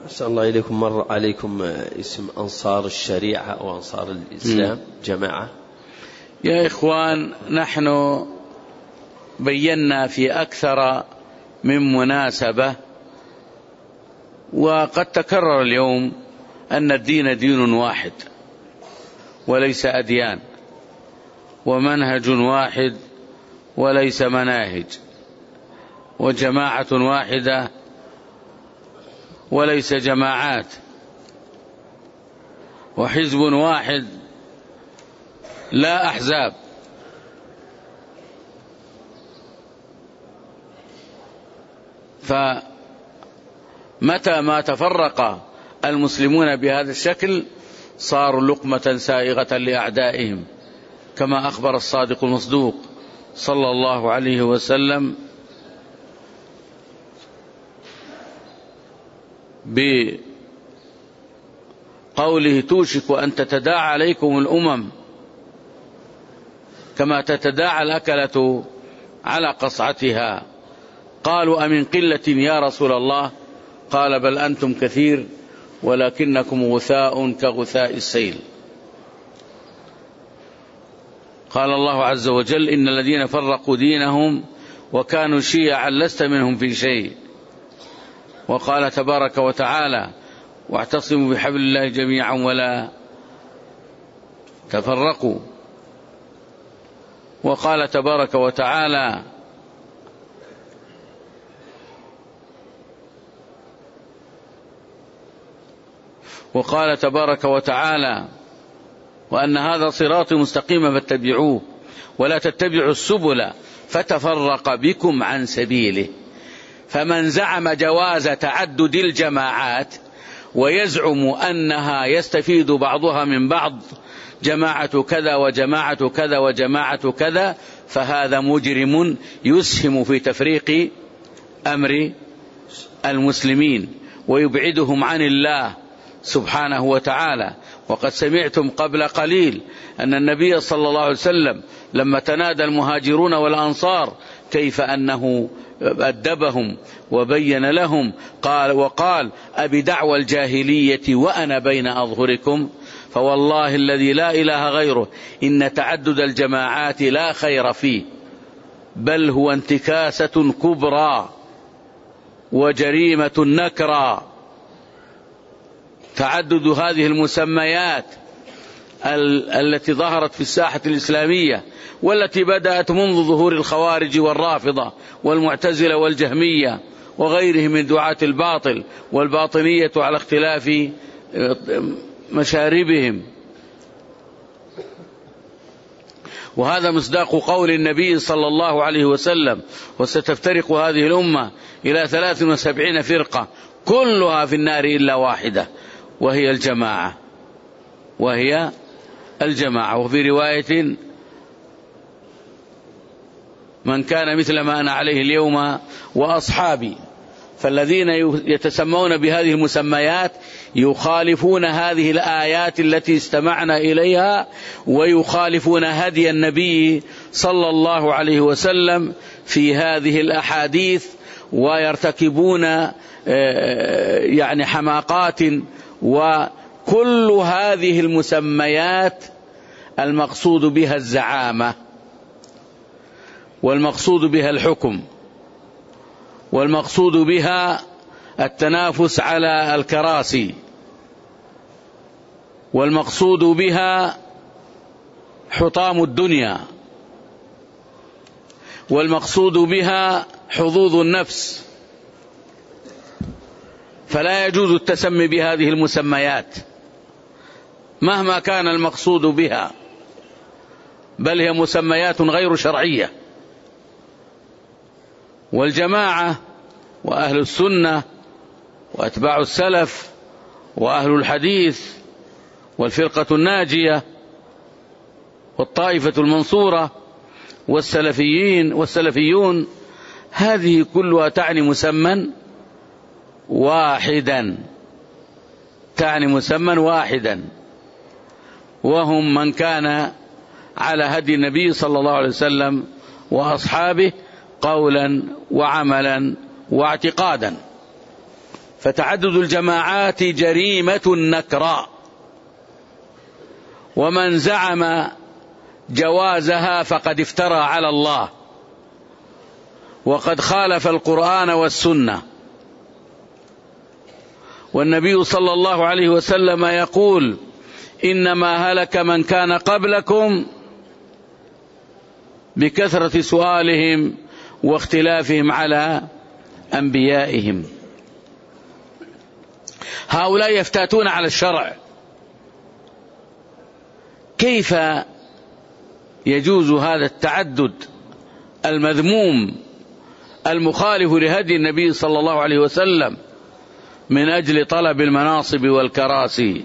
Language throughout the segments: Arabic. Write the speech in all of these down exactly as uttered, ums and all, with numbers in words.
أسأل الله إليكم، مر عليكم اسم أنصار الشريعة أو أنصار الإسلام جماعة؟ يا إخوان، نحن بينا في أكثر من مناسبة وقد تكرر اليوم أن الدين دين واحد وليس أديان، ومنهج واحد وليس مناهج، وجماعة واحدة وليس جماعات، وحزب واحد لا أحزاب. فمتى ما تفرق المسلمون بهذا الشكل صاروا لقمة سائغة لأعدائهم، كما أخبر الصادق المصدوق صلى الله عليه وسلم بقوله: توشك أن تتداعى عليكم الأمم كما تتداعى الأكلة على قصعتها. قالوا: أمن قلة يا رسول الله؟ قال: بل أنتم كثير ولكنكم غثاء كغثاء السيل. قال الله عز وجل: إن الذين فرقوا دينهم وكانوا شيعا لست منهم في شيء. وقال تبارك وتعالى: واعتصموا بحبل الله جميعا ولا تفرقوا. وقال تبارك وتعالى: وقال تبارك وتعالى: وأن هذا صراطي مستقيما فاتبعوه ولا تتبعوا السبل فتفرق بكم عن سبيله. فمن زعم جواز تعدد الجماعات ويزعم أنها يستفيد بعضها من بعض، جماعة كذا وجماعة كذا وجماعة كذا، فهذا مجرم يسهم في تفريق أمر المسلمين ويبعدهم عن الله سبحانه وتعالى. وقد سمعتم قبل قليل أن النبي صلى الله عليه وسلم لما تنادى المهاجرون والأنصار كيف أنه أدبهم وبين لهم، قال وقال: أبدعوى الجاهلية وأنا بين أظهركم؟ فوالله الذي لا إله غيره إن تعدد الجماعات لا خير فيه، بل هو انتكاسة كبرى وجريمة نكرى. تعدد هذه المسميات ال- التي ظهرت في الساحة الإسلامية والتي بدأت منذ ظهور الخوارج والرافضة والمعتزلة والجهمية وغيرهم من دعاة الباطل والباطنية على اختلاف مشاربهم. وهذا مصداق قول النبي صلى الله عليه وسلم: وستفترق هذه الأمة إلى ثلاث وسبعين فرقة كلها في النار إلا واحدة وهي الجماعة وهي الجماعة. وفي رواية: من كان مثل ما أنا عليه اليوم وأصحابي. فالذين يتسمون بهذه المسميات يخالفون هذه الآيات التي استمعنا إليها، ويخالفون هدي النبي صلى الله عليه وسلم في هذه الأحاديث، ويرتكبون يعني حماقات. وكل هذه المسميات المقصود بها الزعامة، والمقصود بها الحكم، والمقصود بها التنافس على الكراسي، والمقصود بها حطام الدنيا، والمقصود بها حظوظ النفس. فلا يجوز التسمي بهذه المسميات مهما كان المقصود بها، بل هي مسميات غير شرعية. والجماعة وأهل السنة وأتباع السلف وأهل الحديث والفرقة الناجية والطائفة المنصورة والسلفيين والسلفيون، هذه كلها تعني مسمى واحدا، تعني مسمى واحدا، وهم من كان على هدي النبي صلى الله عليه وسلم وأصحابه قولا وعملا واعتقادا. فتعدد الجماعات جريمة نكراء، ومن زعم جوازها فقد افترى على الله وقد خالف القرآن والسنة. والنبي صلى الله عليه وسلم يقول: إنما هلك من كان قبلكم بكثرة سؤالهم واختلافهم على أنبيائهم. هؤلاء يفتاتون على الشرع، كيف يجوز هذا التعدد المذموم المخالف لهدي النبي صلى الله عليه وسلم من أجل طلب المناصب والكراسي؟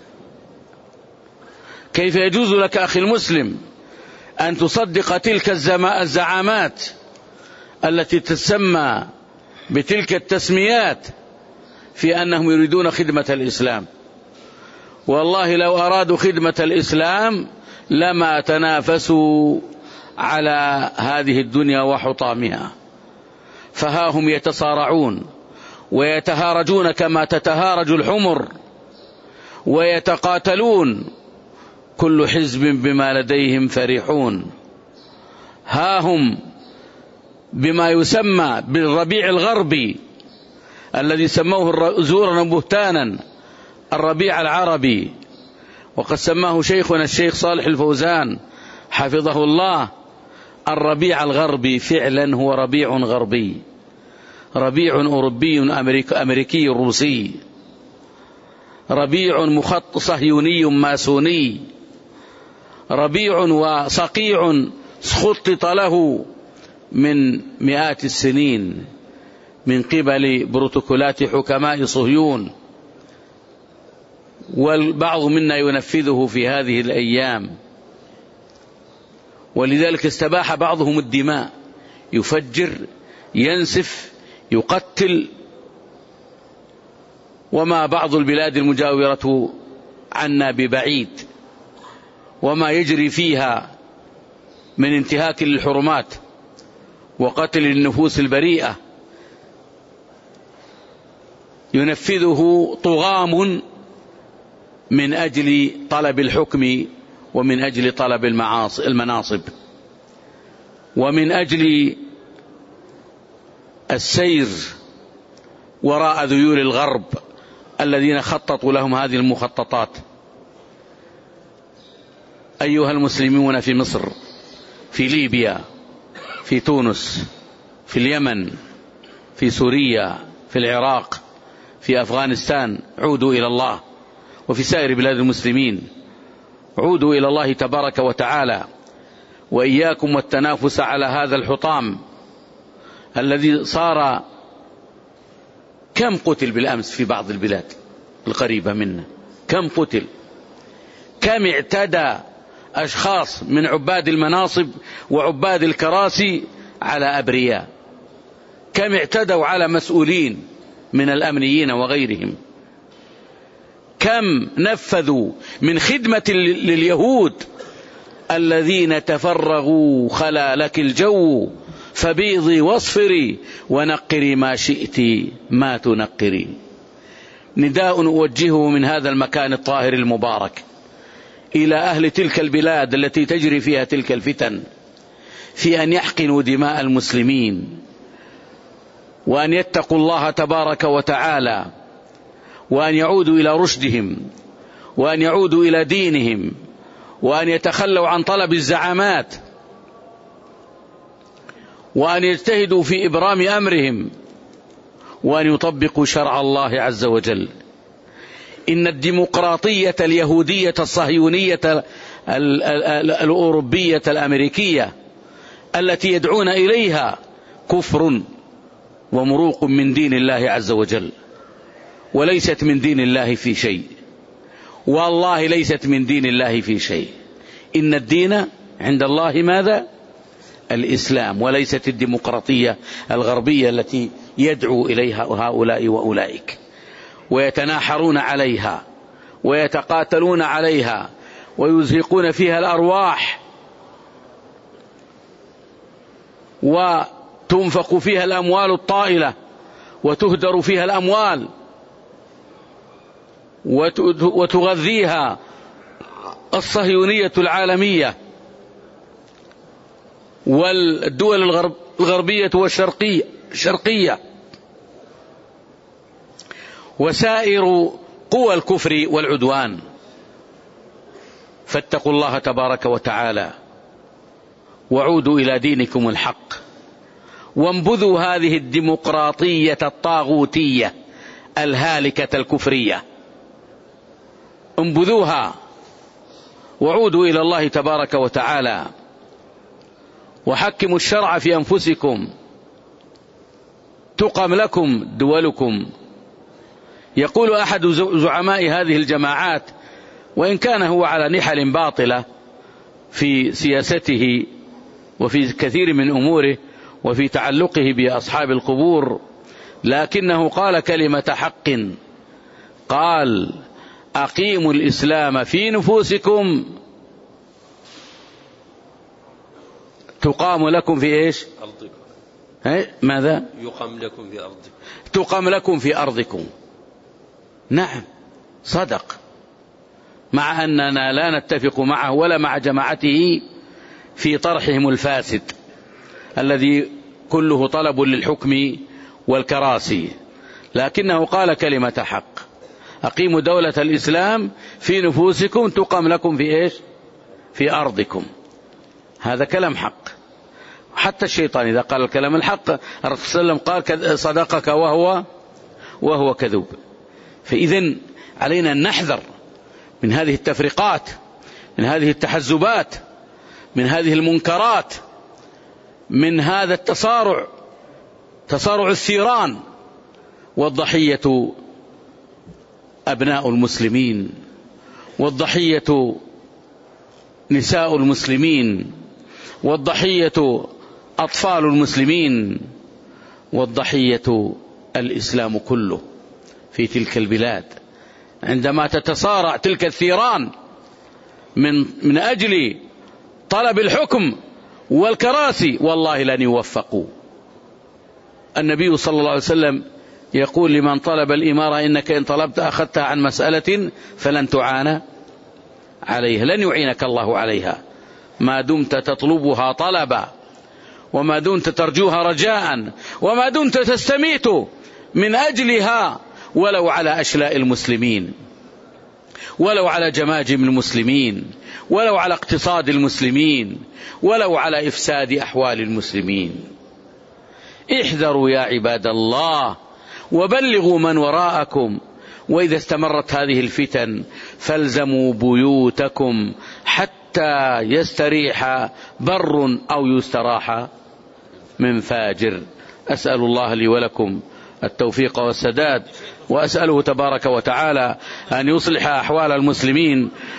كيف يجوز لك أخي المسلم أن تصدق تلك الزعامات التي تسمى بتلك التسميات في أنهم يريدون خدمة الإسلام؟ والله لو أرادوا خدمة الإسلام لما تنافسوا على هذه الدنيا وحطامها، فها هم يتصارعون ويتهارجون كما تتهارج الحمر ويتقاتلون، كل حزب بما لديهم فرحون. ها هم بما يسمى بالربيع الغربي الذي سموه زورا بهتانا الربيع العربي، وقد سماه شيخنا الشيخ صالح الفوزان حفظه الله الربيع الغربي. فعلا هو ربيع غربي، ربيع أوروبي أمريكي روسي، ربيع مخط صهيوني ماسوني، ربيع وصقيع خطط له من مئات السنين من قبل بروتوكولات حكماء صهيون، والبعض منا ينفذه في هذه الأيام. ولذلك استباح بعضهم الدماء، يفجر، ينسف، يقتل. وما بعض البلاد المجاورة عنا ببعيد، وما يجري فيها من انتهاك للحرمات وقتل النفوس البريئة ينفذه طغام من أجل طلب الحكم ومن أجل طلب المناصب ومن أجل السير وراء ذيول الغرب الذين خططوا لهم هذه المخططات. أيها المسلمون في مصر، في ليبيا، في تونس، في اليمن، في سوريا، في العراق، في أفغانستان، عودوا إلى الله، وفي سائر بلاد المسلمين عودوا إلى الله تبارك وتعالى، وإياكم والتنافس على هذا الحطام الذي صار. كم قتل بالأمس في بعض البلاد القريبة منا؟ كم قتل؟ كم اعتدى أشخاص من عباد المناصب وعباد الكراسي على أبرياء؟ كم اعتدوا على مسؤولين من الأمنيين وغيرهم؟ كم نفذوا من خدمة لليهود الذين تفرغوا خلالك الجو فبيضي واصفري ونقري ما شئت ما تنقري. نداء أوجهه من هذا المكان الطاهر المبارك إلى أهل تلك البلاد التي تجري فيها تلك الفتن، في أن يحقنوا دماء المسلمين، وأن يتقوا الله تبارك وتعالى، وأن يعودوا إلى رشدهم، وأن يعودوا إلى دينهم، وأن يتخلوا عن طلب الزعامات، وأن يجتهدوا في إبرام أمرهم، وأن يطبقوا شرع الله عز وجل. إن الديمقراطية اليهودية الصهيونية الأوروبية الأمريكية التي يدعون إليها كفر ومروق من دين الله عز وجل، وليست من دين الله في شيء، والله ليست من دين الله في شيء. إن الدين عند الله ماذا؟ الإسلام، وليست الديمقراطية الغربية التي يدعو إليها هؤلاء وأولئك، ويتناحرون عليها ويتقاتلون عليها ويزهقون فيها الأرواح وتنفق فيها الأموال الطائلة وتهدر فيها الأموال وتغذيها الصهيونية العالمية والدول الغرب الغربية والشرقية الشرقية وسائر قوى الكفر والعدوان. فاتقوا الله تبارك وتعالى وعودوا إلى دينكم الحق، وانبذوا هذه الديمقراطية الطاغوتية الهالكة الكفرية، انبذوها وعودوا إلى الله تبارك وتعالى وحكموا الشرع في أنفسكم تقم لكم دولكم. يقول أحد زعماء هذه الجماعات، وإن كان هو على نحل باطلة في سياسته وفي كثير من أموره وفي تعلقه بأصحاب القبور، لكنه قال كلمة حق، قال: أقيموا الإسلام في نفوسكم تقام لكم في إيش؟ أرضكم. ماذا؟ يقام لكم في أرضكم. تقام لكم في أرضكم. نعم صدق، مع أننا لا نتفق معه ولا مع جماعته في طرحهم الفاسد الذي كله طلب للحكم والكراسي، لكنه قال كلمة حق: أقيموا دولة الإسلام في نفوسكم تقام لكم في إيش؟ في أرضكم. هذا كلام حق. حتى الشيطان إذا قال الكلام الحق الرسول صلى الله عليه وسلم قال صدقك وهو وهو كذوب. فإذن علينا أن نحذر من هذه التفرقات، من هذه التحزبات، من هذه المنكرات، من هذا التصارع، تصارع الثيران. والضحية أبناء المسلمين، والضحية نساء المسلمين، والضحية أطفال المسلمين، والضحية الإسلام كله في تلك البلاد. عندما تتصارع تلك الثيران من من أجل طلب الحكم والكراسي، والله لن يوفقوا. النبي صلى الله عليه وسلم يقول لمن طلب الإمارة: إنك إن طلبت أخذتها عن مسألة فلن تعان عليها، لن يعينك الله عليها ما دمت تطلبها طلبا، وما دمت ترجوها رجاء، وما دمت تستميت من أجلها، ولو على أشلاء المسلمين، ولو على جماجم المسلمين، ولو على اقتصاد المسلمين، ولو على إفساد أحوال المسلمين. احذروا يا عباد الله وبلغوا من وراءكم، وإذا استمرت هذه الفتن فالزموا بيوتكم حتى يستريح بر أو يستراح من فاجر. أسأل الله لي ولكم التوفيق والسداد، وأسأله تبارك وتعالى أن يصلح أحوال المسلمين